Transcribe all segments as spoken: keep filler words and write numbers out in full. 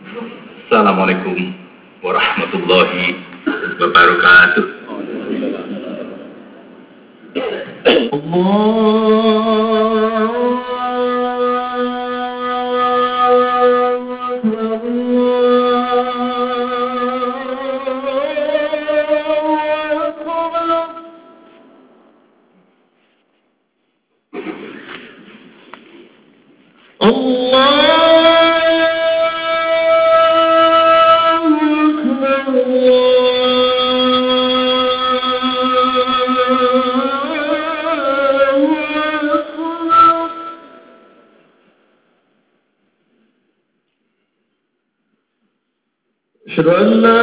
Assalamualaikum warahmatullahi wabarakatuh. أشهد أن لا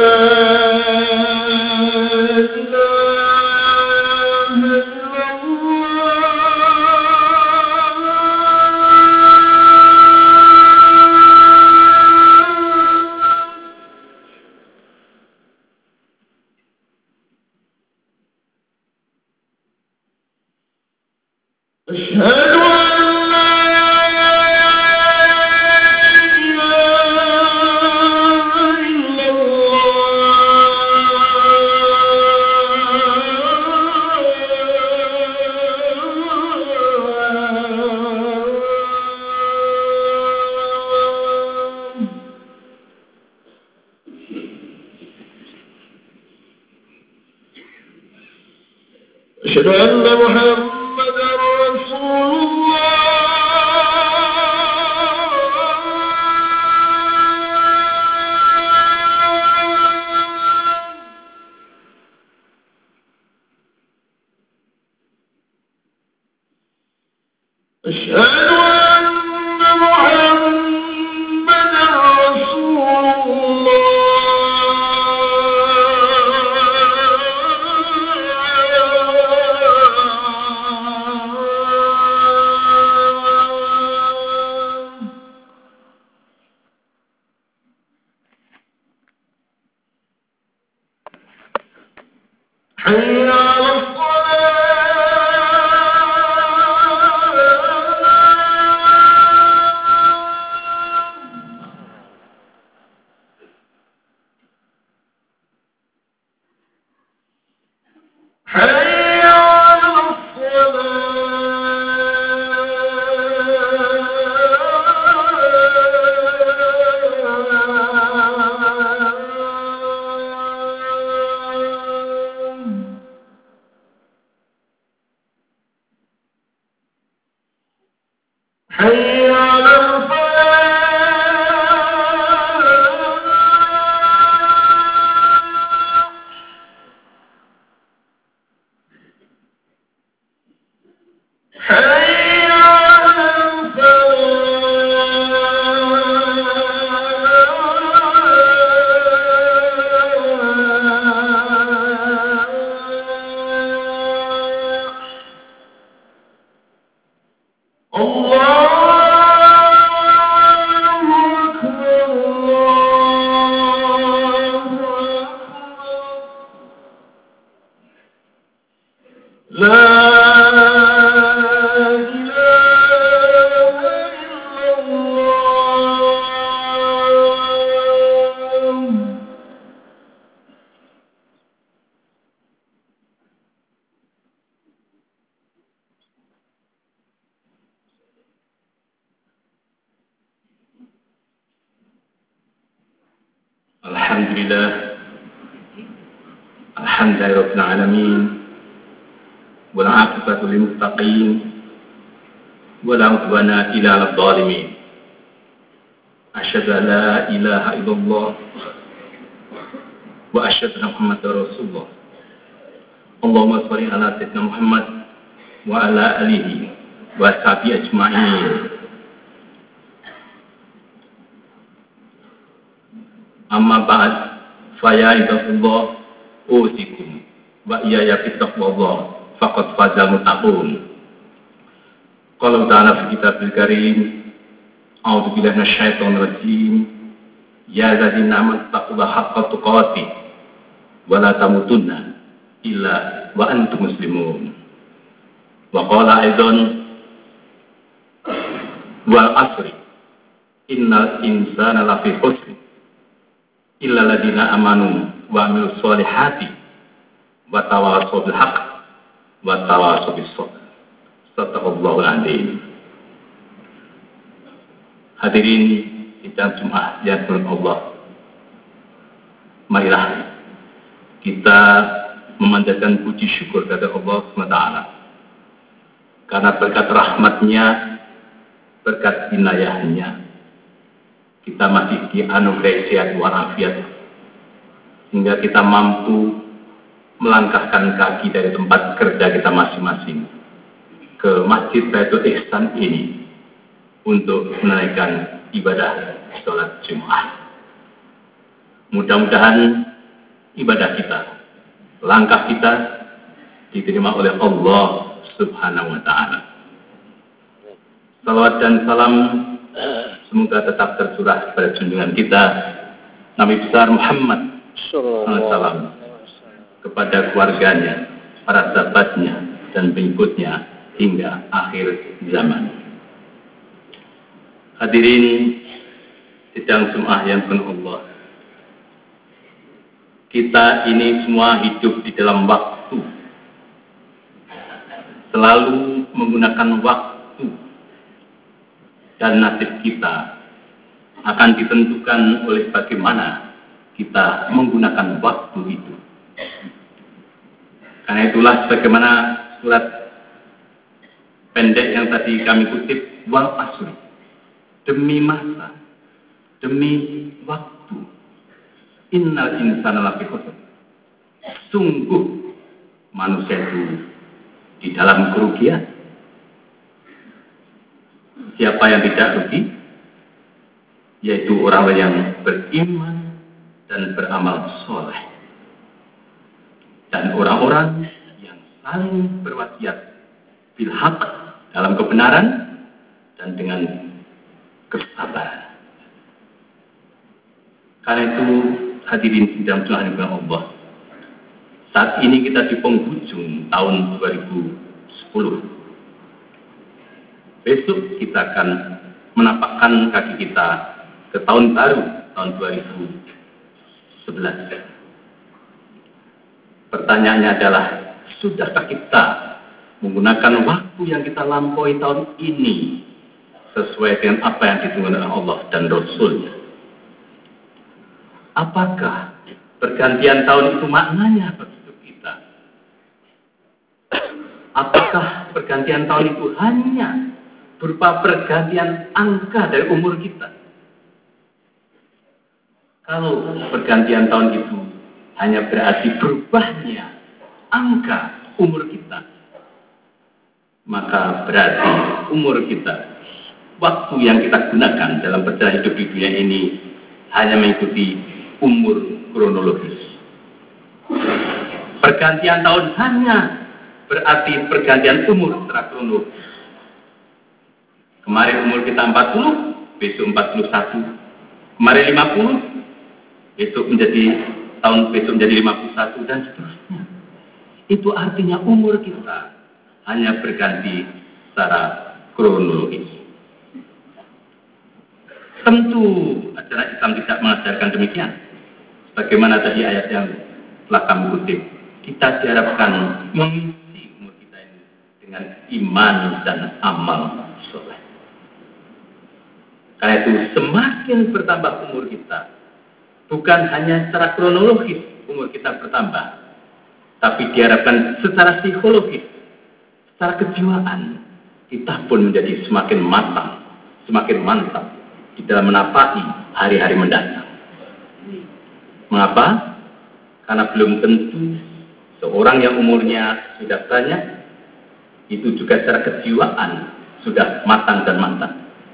إله إلا الله. أشهد أشهد أن محمدا رسول الله. أشهد أن محمدا رسول حي على حي على Alhamdulillah, alhamdulillahirabbil alamin, wal 'aqibatu lil muttaqin, wa la 'udwana illa 'alal zalimin. Asyhadu an la ilaha illallah wa asyhadu anna Muhammadar Rasulullah. Allahumma shalli ala sayyidina Muhammad wa ala alihi wa sahbihi ajma'in. Amma ba'd, faya ibadallah usikum wa iyaya bittaqwallah faqad fazal muttaqun. Qala ta'ala fi kitabil karim, a'udzu billahi minasyaitonir rajim, ya alladzina amanu taqullaha haqqa tuqatih wa la tamutunna illa wa antum muslimun. Wa qala aidan wal asri innal insana lafi khusr illal ladzina amanu wa amilus solihati wa tawassaw bil haqq wa tawassaw bis sabr. Sadaqallahul adzim. Hadirin sidang Jumat yang dirahmati Allah, marilah kita memanjatkan puji syukur kepada Allah subhanahu wa taala karena berkat rahmatnya, berkat inayahnya, kita masih dianugerahi sehat walafiat sehingga kita mampu melangkahkan kaki dari tempat kerja kita masing-masing ke Masjid Baitul Ihsan ini untuk menunaikan ibadah sholat Jumat. Mudah-mudahan ibadah kita, langkah kita diterima oleh Allah Subhanahu wa taala. Salawat dan salam semoga tetap tercurah pada junjungan kita Nabi besar Muhammad sallallahu alaihi wasallam, kepada keluarganya, para sahabatnya dan pengikutnya hingga akhir zaman. Hadirin sidang Jumat yang penuh Allah, kita ini semua hidup di dalam waktu, selalu menggunakan waktu, dan nasib kita akan ditentukan oleh bagaimana kita menggunakan waktu itu. Karena itulah bagaimana surat pendek yang tadi kami kutip, wal asri, demi masa, demi waktu, innal insana lafi khusr, sungguh manusia itu di dalam kerugian. Siapa yang tidak rugi? Yaitu orang yang beriman dan beramal soleh, dan orang-orang yang saling berwasiat bil haq, dalam kebenaran dan dengan kesabaran. Karena itu hadirin sidang Tuhan yang Allah, saat ini kita di penghujung tahun dua ribu sepuluh. Besok kita akan menapakkan kaki kita ke tahun baru, tahun dua ribu sebelas. Pertanyaannya adalah, sudahkah kita menggunakan waktu yang kita lampaui tahun ini sesuai dengan apa yang ditunggu oleh Allah dan Rasul-Nya? Apakah pergantian tahun itu maknanya bagi hidup kita? Apakah pergantian tahun itu hanya berupa pergantian angka dari umur kita? Kalau pergantian tahun itu hanya berarti berubahnya angka umur kita, maka berarti umur kita, waktu yang kita gunakan dalam perjalanan hidup di dunia ini hanya mengikuti umur kronologis. Pergantian tahun hanya berarti pergantian umur secara kronologis. Kemarin umur kita empat puluh, besok empat puluh satu. Kemarin lima puluh, besok menjadi tahun besok menjadi lima puluh satu, dan seterusnya. Itu artinya umur kita hanya berganti secara kronologis. Tentu ajaran Islam tidak mengajarkan demikian. Bagaimana tadi ayat yang telah kami kutip, kita diharapkan mengisi umur kita ini dengan iman dan amal soleh. Karena itu semakin bertambah umur kita, bukan hanya secara kronologis umur kita bertambah, tapi diharapkan secara psikologis, secara kejiwaan, kita pun menjadi semakin matang, semakin mantap di dalam menapaki hari-hari mendatang. Mengapa? Karena belum tentu seorang yang umurnya sudah banyak, itu juga secara kejiwaan sudah matang dan mantap.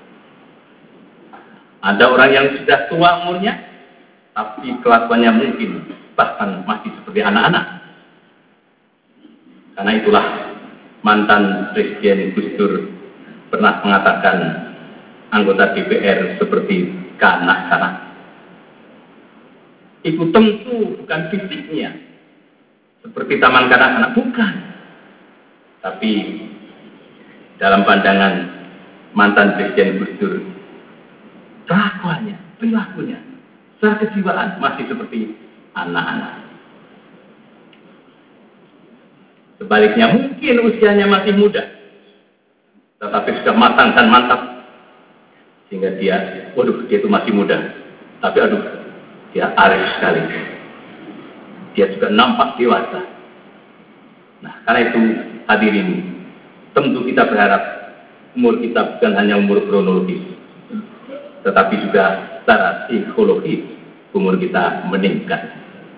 Ada orang yang sudah tua umurnya, tapi kelakuannya mungkin bahkan masih seperti anak-anak. Karena itulah mantan Presiden Gus Dur pernah mengatakan anggota D P R seperti kanak-kanak. Itu tentu bukan fisiknya seperti taman kanak-kanak, bukan. Tapi dalam pandangan mantan Presiden Gus Dur, kelakuannya, perilakunya secara kejiwaan masih seperti anak-anak. Sebaliknya mungkin usianya masih muda, tetapi sudah matang dan mantap, sehingga dia, waduh, dia itu masih muda, tapi aduh, dia arif sekali. Dia juga nampak dewasa. Nah, karena itu hadirin, tentu kita berharap umur kita bukan hanya umur kronologis, tetapi juga secara psikologis umur kita meningkat.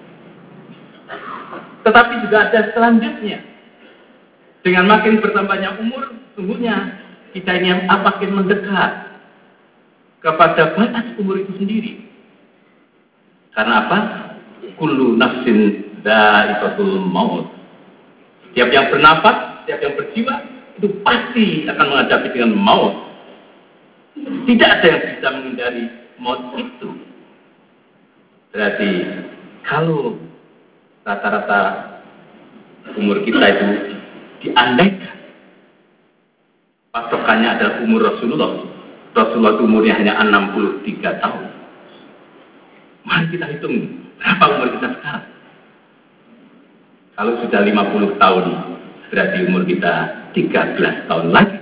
Tetapi juga ada selanjutnya. Dengan makin bertambahnya umur, sungguhnya kita ini makin mendekat kepada batas umur itu sendiri. Karena apa? Kullu nafsin dha'iqatul maut. Setiap yang bernafas, setiap yang berjiwa, itu pasti akan menghadapi dengan maut. Tidak ada yang bisa menghindari maut itu. Berarti kalau rata-rata umur kita itu diandaikan patokannya adalah umur Rasulullah. Rasulullah umurnya hanya enam puluh tiga tahun. Mari kita hitung berapa umur kita sekarang. Kalau sudah lima puluh tahun, berarti umur kita tiga belas tahun lagi.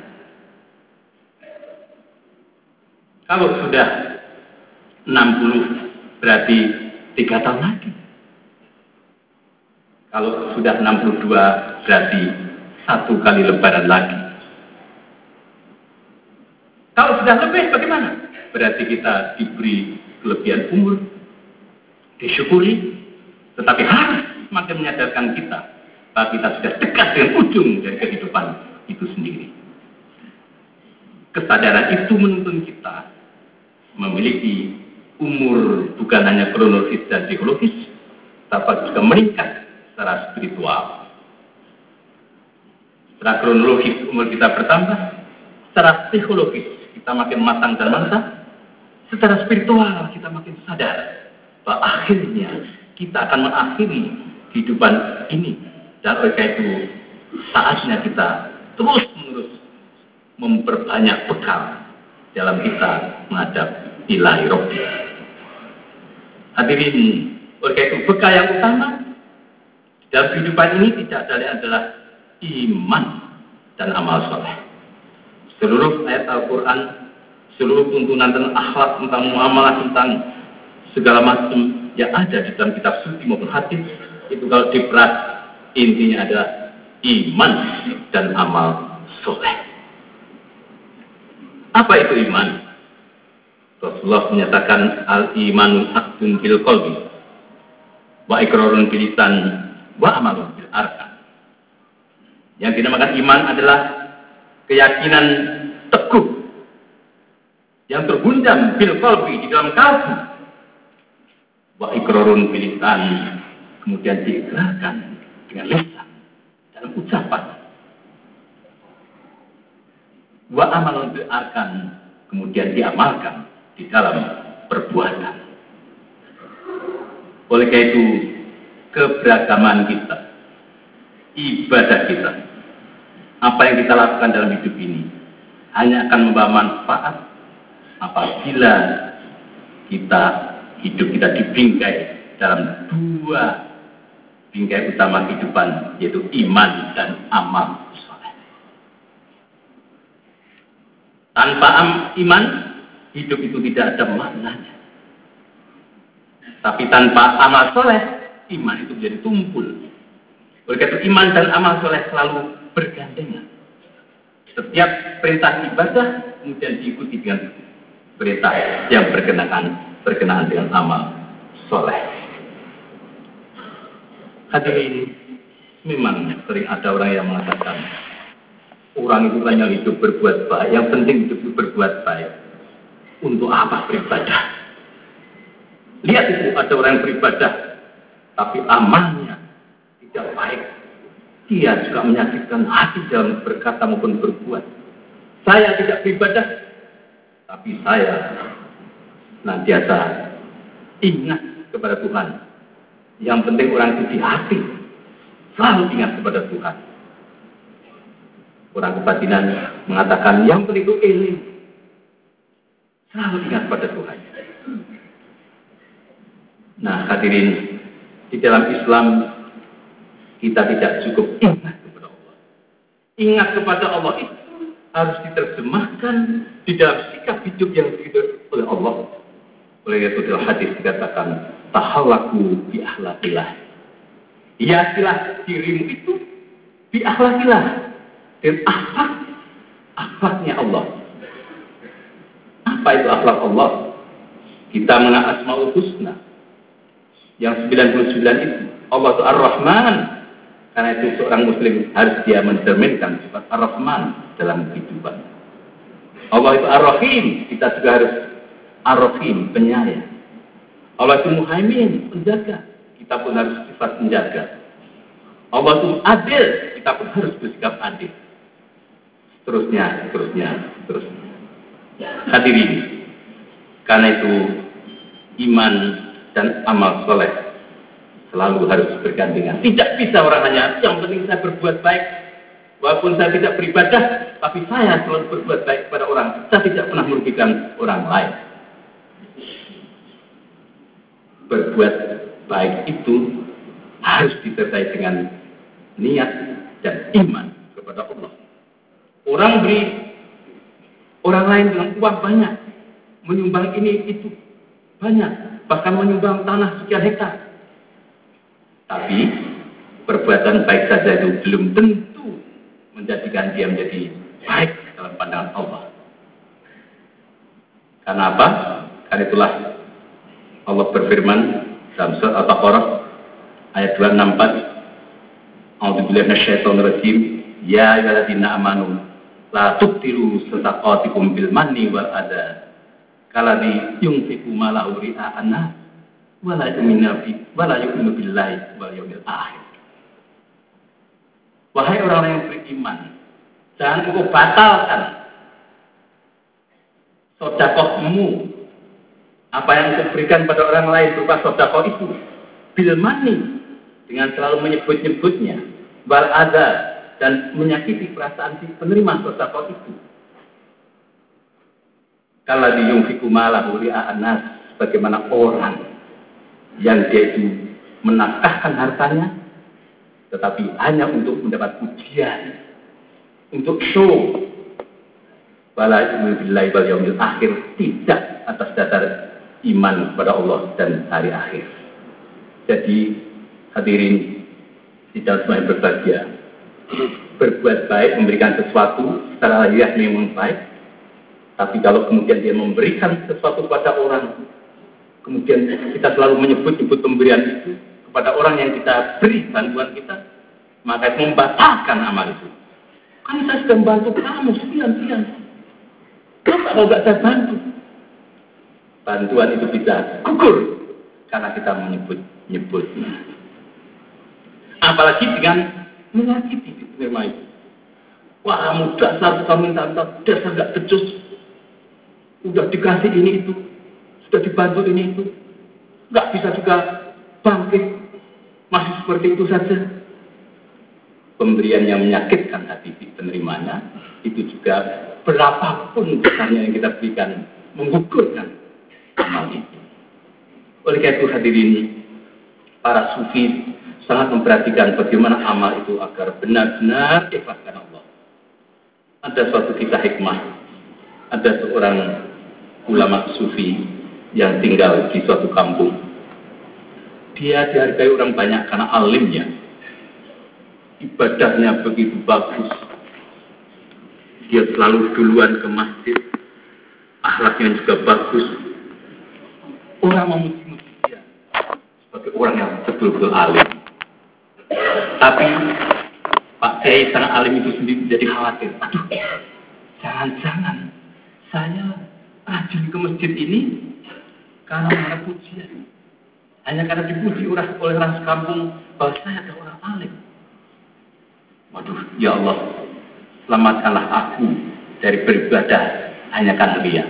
Kalau sudah enam puluh, berarti tiga tahun lagi. Kalau sudah enam puluh dua, berarti satu kali lebaran lagi. Kalau sudah lebih, bagaimana? Berarti kita diberi kelebihan umur, disyukuri, tetapi harus semakin menyadarkan kita bahwa kita sudah dekat dengan ujung dari kehidupan itu sendiri. Kesadaran itu menuntun kita memiliki umur bukan hanya kronologis dan psikologis, tapi juga meningkat secara spiritual. Secara kronologis umur kita bertambah, secara psikologis kita makin matang dan mantap, secara spiritual kita makin sadar bahwa akhirnya kita akan mengakhiri kehidupan ini, dan oleh karena itu saatnya kita terus menerus memperbanyak bekal dalam kita menghadap ilahi Rabbi. Hadirin, oleh karena itu bekal yang utama dalam kehidupan ini tidak ada lain adalah iman dan amal soleh. Seluruh ayat Al-Quran, seluruh tuntunan tentang akhlak, tentang muamalah, tentang segala macam yang ada di dalam kitab suci maupun hadis, itu kalau diperas intinya adalah iman dan amal soleh. Apa itu iman? Rasulullah menyatakan al-imanu aqdun bil qalbi wa iqrarun bil lisan wa amalun bil arkan. Yang dinamakan iman adalah keyakinan teguh yang tergundam bil qalbi, di dalam kalbu, wa iqrarun bil lisan, kemudian diikrarkan dengan lisan dalam ucapan, wa amalun bil arkan, kemudian diamalkan di dalam perbuatan. Oleh karena itu keberagaman kita, ibadah kita, apa yang kita lakukan dalam hidup ini hanya akan membawa manfaat apabila kita hidup kita dibingkai dalam dua bingkai utama kehidupan, yaitu iman dan amal soleh. Tanpa iman, hidup itu tidak ada maknanya. Tapi tanpa amal soleh, iman itu menjadi tumpul. Oleh karena itu iman dan amal soleh selalu bergandengan. Setiap perintah ibadah kemudian diikuti dengan perintah yang berkenaan berkenaan dengan amal soleh. Hadirin, memang sering ada orang yang mengatakan orang itu hanya hidup berbuat baik, yang penting hidup itu berbuat baik. Untuk apa beribadah? Lihat itu, ada orang yang beribadah tapi amalnya tidak baik. Dia juga menyakitkan hati dalam berkata maupun berbuat. Saya tidak beribadah, tapi saya senantiasa ingat kepada Tuhan. Yang penting orang itu di hati selalu ingat kepada Tuhan. Orang kebatinan mengatakan yang penting itu eling, selalu ingat pada Tuhan. Nah, hadirin, di dalam Islam kita tidak cukup ingat kepada Allah. Ingat kepada Allah itu harus diterjemahkan di dalam sikap hidup yang dihidup oleh Allah. Oleh itu dalam hadis dikatakan, tahallaku bi akhlaqillah. Hiasilah dirimu itu bi akhlaqillah. Dan akhlak, akhlaknya Allah. Apa itu akhlak Allah? Kita mengenal Asmaul Husna. Yang sembilan puluh sembilan itu. Allah itu Ar-Rahman. Karena itu seorang Muslim harus dia mencerminkan sifat Ar-Rahman dalam kehidupan. Allah itu Ar-Rahim. Kita juga harus Ar-Rahim, penyayang. Allah itu Muhaimin, penjaga. Kita pun harus sifat penjaga. Allah itu adil. Kita pun harus bersikap adil. Terusnya, terusnya, terusnya. Hadirin, karena itu iman dan amal soleh selalu harus bergandengan. Tidak bisa orang hanya yang penting saya berbuat baik, walaupun saya tidak beribadah, tapi saya selalu berbuat baik kepada orang. Saya tidak pernah merugikan orang lain. Berbuat baik itu harus disertai dengan niat dan iman kepada Allah. Orang beri orang lain dengan uang banyak, menyumbang ini itu banyak, bahkan menyumbang tanah sekian hektar. Tapi perbuatan baik saja itu belum tentu menjadikan dia menjadi baik dalam pandangan Allah. Karena apa? Karena itulah Allah berfirman dalam surat Al-Baqarah ayat dua ratus enam puluh empat, A'udzubillahi minasyaitonir rajim, ya ayyuhalladzina amanu la tubtilu sadaqatikum bil manni wal adha kalladzi yunfiqu malahu ria'an nas wa la yu'minu bi wa la yu'minu billahi wal yawmil akhir. Wahai orang yang beriman, jangan engkau batalkan sedekahmu, apa yang engkau berikan pada orang lain berupa sedekah itu, bil manni, dengan selalu menyebut-nyebutnya, wal adha, dan menyakiti perasaan si penerima sedekah itu. Kalau diyungfiku malahu ria'an nas, bagaimana orang yang dia itu menafkahkan hartanya, tetapi hanya untuk mendapat pujian, untuk show, wala yu'minu billahi wal yawmil akhir, tidak atas dasar iman kepada Allah dan hari akhir. Jadi hadirin, tidak semua yang berbahagia. Berbuat baik, memberikan sesuatu secara lahiriah memang baik, tapi kalau kemudian dia memberikan sesuatu kepada orang, kemudian kita selalu menyebut-nyebut pemberian itu kepada orang yang kita beri bantuan kita, maka itu membatalkan amal itu. Kan saya sudah membantu kamu sekian-sekian, kenapa kalau tidak saya bantu? Bantuan itu bisa gugur karena kita menyebut-nyebutnya. Apalagi dengan menyakiti penerima itu. Wah, kamu dasar suka minta-minta, dasar gak becus. Udah dikasih ini itu, sudah dibantu ini itu, gak bisa juga bangkit, masih seperti itu saja. Pemberian yang menyakitkan hati penerimanya, itu juga berapapun besarnya yang kita berikan, menggugurkan amal itu. Oleh karena itu hadirin, para sufi sangat memperhatikan bagaimana amal itu agar benar-benar ikhlas karena Allah. Ada suatu kisah hikmah. Ada seorang ulama sufi yang tinggal di suatu kampung. Dia dihargai orang banyak karena alimnya. Ibadahnya begitu bagus. Dia selalu duluan ke masjid. Akhlaknya juga bagus. Orang memuji-muji dia sebagai orang yang betul-betul alim. Tapi Pak Kiai sang alim itu sendiri jadi khawatir. Aduh, jangan-jangan saya rajin ke masjid ini karena ada pujian. Hanya karena dipuji oleh orang sekampung bahwa saya adalah orang alim. Waduh, ya Allah, selamatkanlah aku dari beribadah hanya karena dia.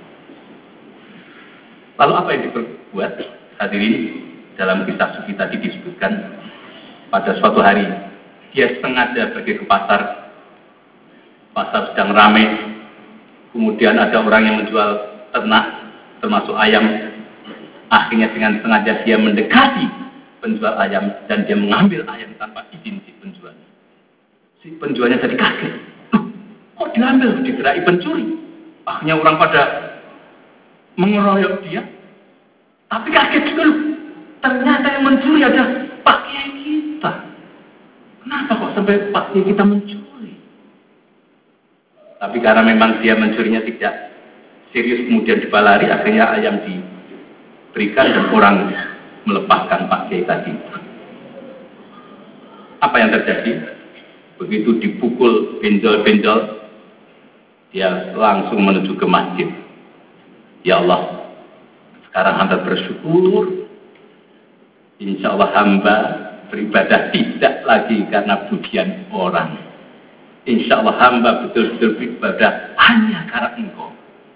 Lalu apa yang diperbuat? Hadirin, dalam kisah sufi tadi disebutkan, pada suatu hari dia sengaja pergi ke pasar. Pasar sedang ramai. Kemudian ada orang yang menjual ternak, termasuk ayam. Akhirnya dengan sengaja dia mendekati penjual ayam dan dia mengambil ayam tanpa izin si penjual. Si penjualnya jadi kaget. Kok diambil? Digerai pencuri. Akhirnya orang pada mengeroyok dia. Tapi kaget juga loh. Ternyata yang mencuri adalah Pak Kiai kita. Kenapa kok sampai Pak Kiai kita mencuri? Tapi karena memang dia mencurinya tidak serius kemudian dibalari, akhirnya ayam diberikan dan orang melepaskan Pak Kiai tadi. Apa yang terjadi? Begitu dipukul benjol-benjol, dia langsung menuju ke masjid. Ya Allah, sekarang hamba bersyukur. Insya Allah hamba beribadah tidak lagi karena pujian orang. Insya Allah hamba betul-betul beribadah hanya karena Engkau.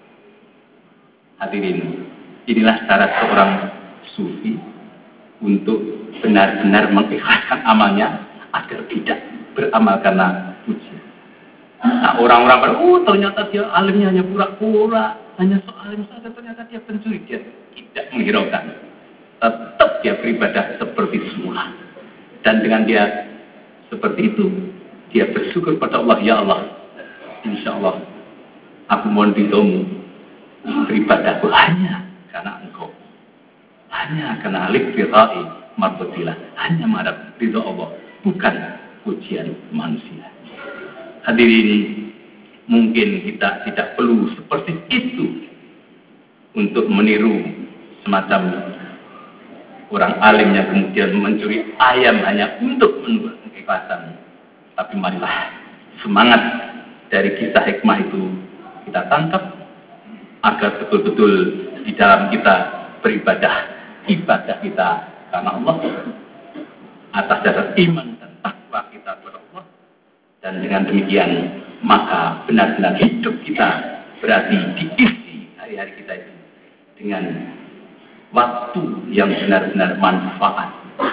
Hadirin, inilah cara seorang sufi untuk benar-benar mengikhlaskan amalnya agar tidak beramal karena pujian. Nah, orang-orang ber, oh ternyata dia alimnya hanya pura-pura, hanya soalim saja, ternyata dia pencuri. Dia tidak menghiraukan. Tetap dia beribadah seperti semula. Dan dengan dia seperti itu, dia bersyukur pada Allah, ya Allah, insya Allah aku mohon ridhomu, beribadahku hanya karena Engkau, hanya karena alif firai marbutillah, hanya mengharap ridho Allah, bukan pujian manusia. Hadirin, mungkin kita tidak perlu seperti itu untuk meniru semacam orang alim yang kemudian mencuri ayam hanya untuk menunjukkan keikhlasan. Tapi marilah semangat dari kisah hikmah itu kita tangkap agar betul-betul di dalam kita beribadah, ibadah kita karena Allah atas dasar iman dan takwa kita kepada Allah. Dan dengan demikian maka benar-benar hidup kita berarti diisi hari-hari kita itu dengan waktu yang benar-benar manfaat.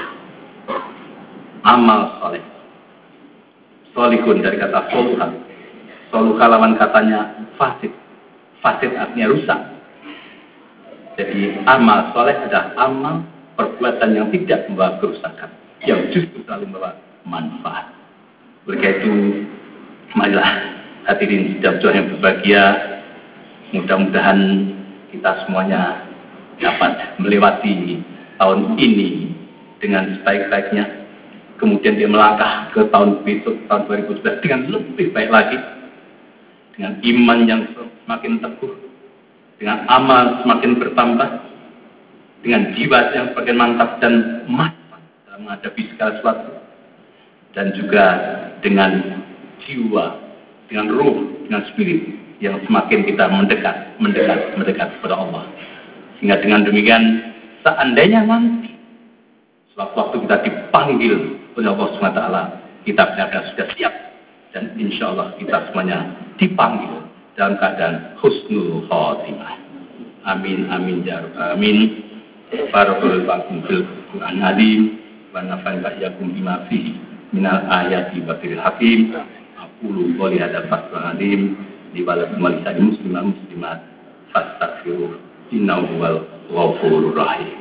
Amal soleh. Solihun dari kata soluha. Soluha lawan katanya fasid. Fasid artinya rusak. Jadi amal soleh adalah amal perbuatan yang tidak membawa kerusakan, yang justru selalu membawa manfaat. Oleh karena itu, marilah hadirin sidang Tuhan yang berbahagia, mudah-mudahan kita semuanya dapat melewati tahun ini dengan sebaik-baiknya. Kemudian dia melangkah ke tahun besok, tahun dua ribu sebelas dengan lebih baik lagi, dengan iman yang semakin teguh, dengan amal semakin bertambah, dengan jiwa yang semakin mantap dan matang dalam menghadapi segala sesuatu, dan juga dengan jiwa, dengan ruh, dengan spirit yang semakin kita mendekat, mendekat, mendekat kepada Allah. Sehingga dengan demikian, seandainya nanti sewaktu-waktu kita dipanggil oleh Allah subhanahu wa taala, kita benar-benar sudah siap, dan insya Allah kita semuanya dipanggil dalam keadaan husnul khotimah. Amin, amin, ya rabbal alamin. Barakallahu fiikum fil Qur'an azim wa nafa'ani wa iyyakum bima fihi minal ayati wa dzikhril hakim. Aqulu qouli hadzal fathul azim li walakum wa lisa'il muslimin muslimat fastaghfiruh innahu huwal ghafurur rahim.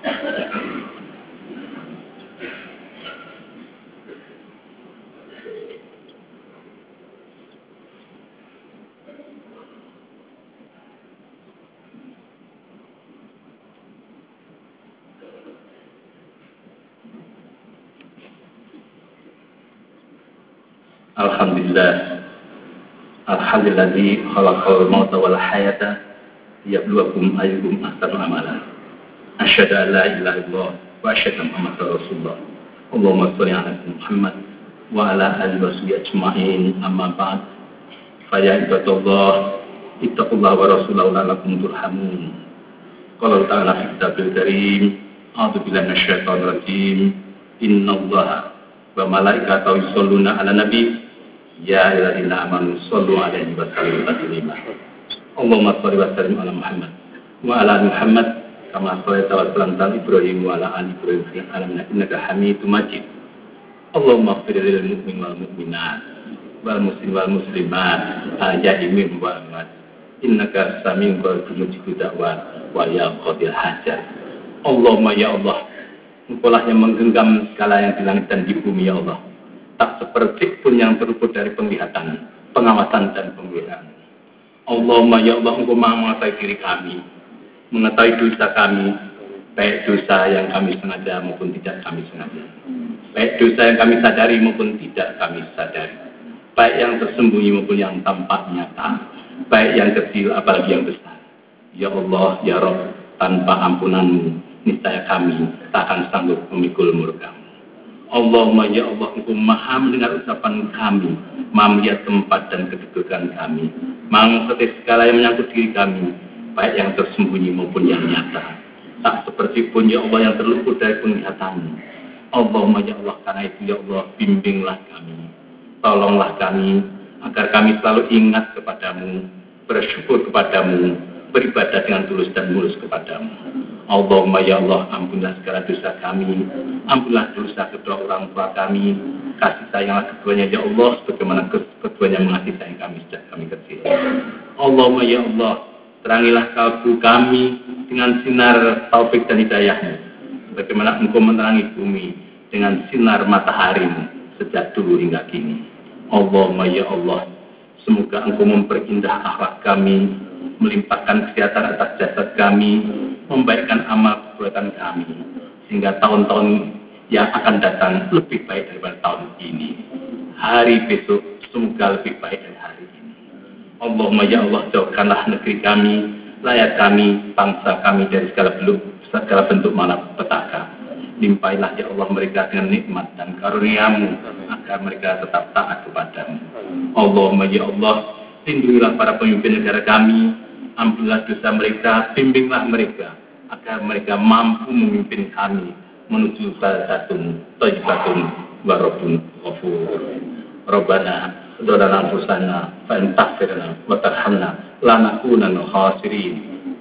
Alhamdulillah, alhamdulilladzi khalaqal mauta wal hayata liyabluwakum ayyukum ahsanu amala. Asyhadu an la ilaha illallah wa asyhadu anna Muhammadar Rasulullah. Allahumma shalli ala Muhammad wa ala alihi washabihi ajma'in. Amma ba'd. Fa ya ibadallah, ittaqullaha wa rasulahu la'allakum turhamun. Qala ta'ala fi kitabil karim, a'udzu billahi minasyaitonir rajim. Innallaha wa malaikatahu yusholluna 'alan nabi. Ya ayyuhalladzina amanu shallu 'alaihi wa sallimu taslima. Allahumma shalli wa sallim ala Muhammad wa ala ali Muhammad kama shallaita wa sallamta ala Ibrahim wa ala ali Ibrahim fil alamin innaka Hamidum Majid. Allahumma ighfir lil mu'minin wal mu'minat wal muslimin wal muslimat ahya'i minhum wa amwat innaka sami'un qaribun mujibud da'wat wa ya qadil hajat. Allahumma ya Allah, Engkaulah yang menggenggam segala yang di langit dan di bumi ya Allah. Tak seperti pun yang terluput dari penglihatan, pengawasan dan pemeliharaan. Allahumma ya Allah, Engkau maha mengetahui diri kami, mengetahui dosa kami, baik dosa yang kami sengaja maupun tidak kami sengaja, baik dosa yang kami sadari maupun tidak kami sadari, baik yang tersembunyi maupun yang tampak nyata, baik yang kecil apalagi yang besar. Ya Allah, ya Rabb, tanpa ampunan-Mu, niscaya kami tak akan sanggup memikul murka-Mu. Allahumma ya Allah, Engkau maha mendengar ucapan kami, maha melihat tempat dan kedudukan kami, maha mengetahui segala yang menyangkut diri kami, baik yang tersembunyi maupun yang nyata. Tak seperti pun ya Allah yang terluput dari penglihatan-Mu. Allahumma ya Allah, karena itu ya Allah, bimbinglah kami, tolonglah kami, agar kami selalu ingat kepadamu, bersyukur kepadamu, beribadah dengan tulus dan mulus kepadamu. Allahumma ya Allah, ampunilah segala dosa kami, ampunilah dosa kedua orang tua kami, kasih sayanglah keduanya ya Allah, sebagaimana keduanya mengasihi sayang kami sejak kami kecil. Allahumma ya Allah, terangilah kalbu kami dengan sinar taufik dan hidayah-Mu, sebagaimana Engkau menerangi bumi dengan sinar matahari-Mu sejak dulu hingga kini. Allahumma ya Allah, semoga Engkau memperindah akhlak kami, melimpahkan kesehatan atas jasad kami, membaikkan amal perbuatan kami, sehingga tahun-tahun yang akan datang lebih baik daripada tahun ini. Hari besok semoga lebih baik dari hari ini. Allahumma ya Allah, jauhkanlah negeri kami, rakyat kami, bangsa kami dari segala bentuk, segala bentuk malapetaka. Limpailah ya Allah mereka dengan nikmat dan karunia-Mu, agar mereka tetap taat kepadamu. Allahumma ya Allah, lindungilah para pemimpin negara kami, ampunilah dosa mereka, bimbinglah mereka, agar mereka mampu memimpin kami menuju baldatun thayyibatun wa rabbun ghafur. Rabbana dzalana anfusana fa in taghfir lana wa tarhamna lanakunanna khasirin.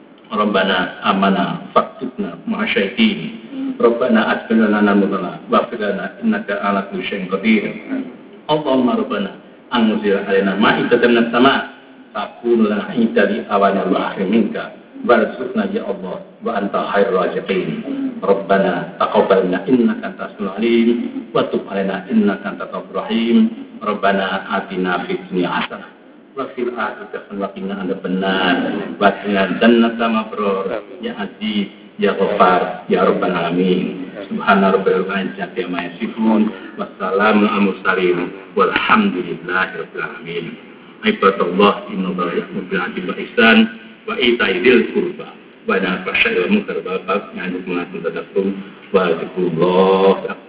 Rabbana amana faktubna ma'asyaitin. Rabbana atqina lana nurana waghfir lana innaka 'ala kulli syai'in qadir. Allahumma rabbana anzil 'alaina ma'idatan minas sama' takunu lana 'inda li awwalil wa akhir minka warzuqna ya Allah wa anta khairur raziqin. Rabbana taqabbal minna innaka antas samiul 'alim wa tub 'alaina innaka antat tawwabur rahim. Rabbana atina fid dunya hasanah wa fil akhirati hasanah wa qina adzabannar wa qina jannata mabrur ya aziz ya ghafar ya rabbal alamin. Subhana rabbil izzati amma yasifun wassalamun alal mursalin walhamdulillahi rabbil alamin. Ibadallah innallaha ya'muru bil 'adli wal ihsan wa ita'i dzil qurba wa yanha 'anil fahsya'i wal munkari wal baghi ya'idhukum la'allakum tadhakkarun wa dzikrullahi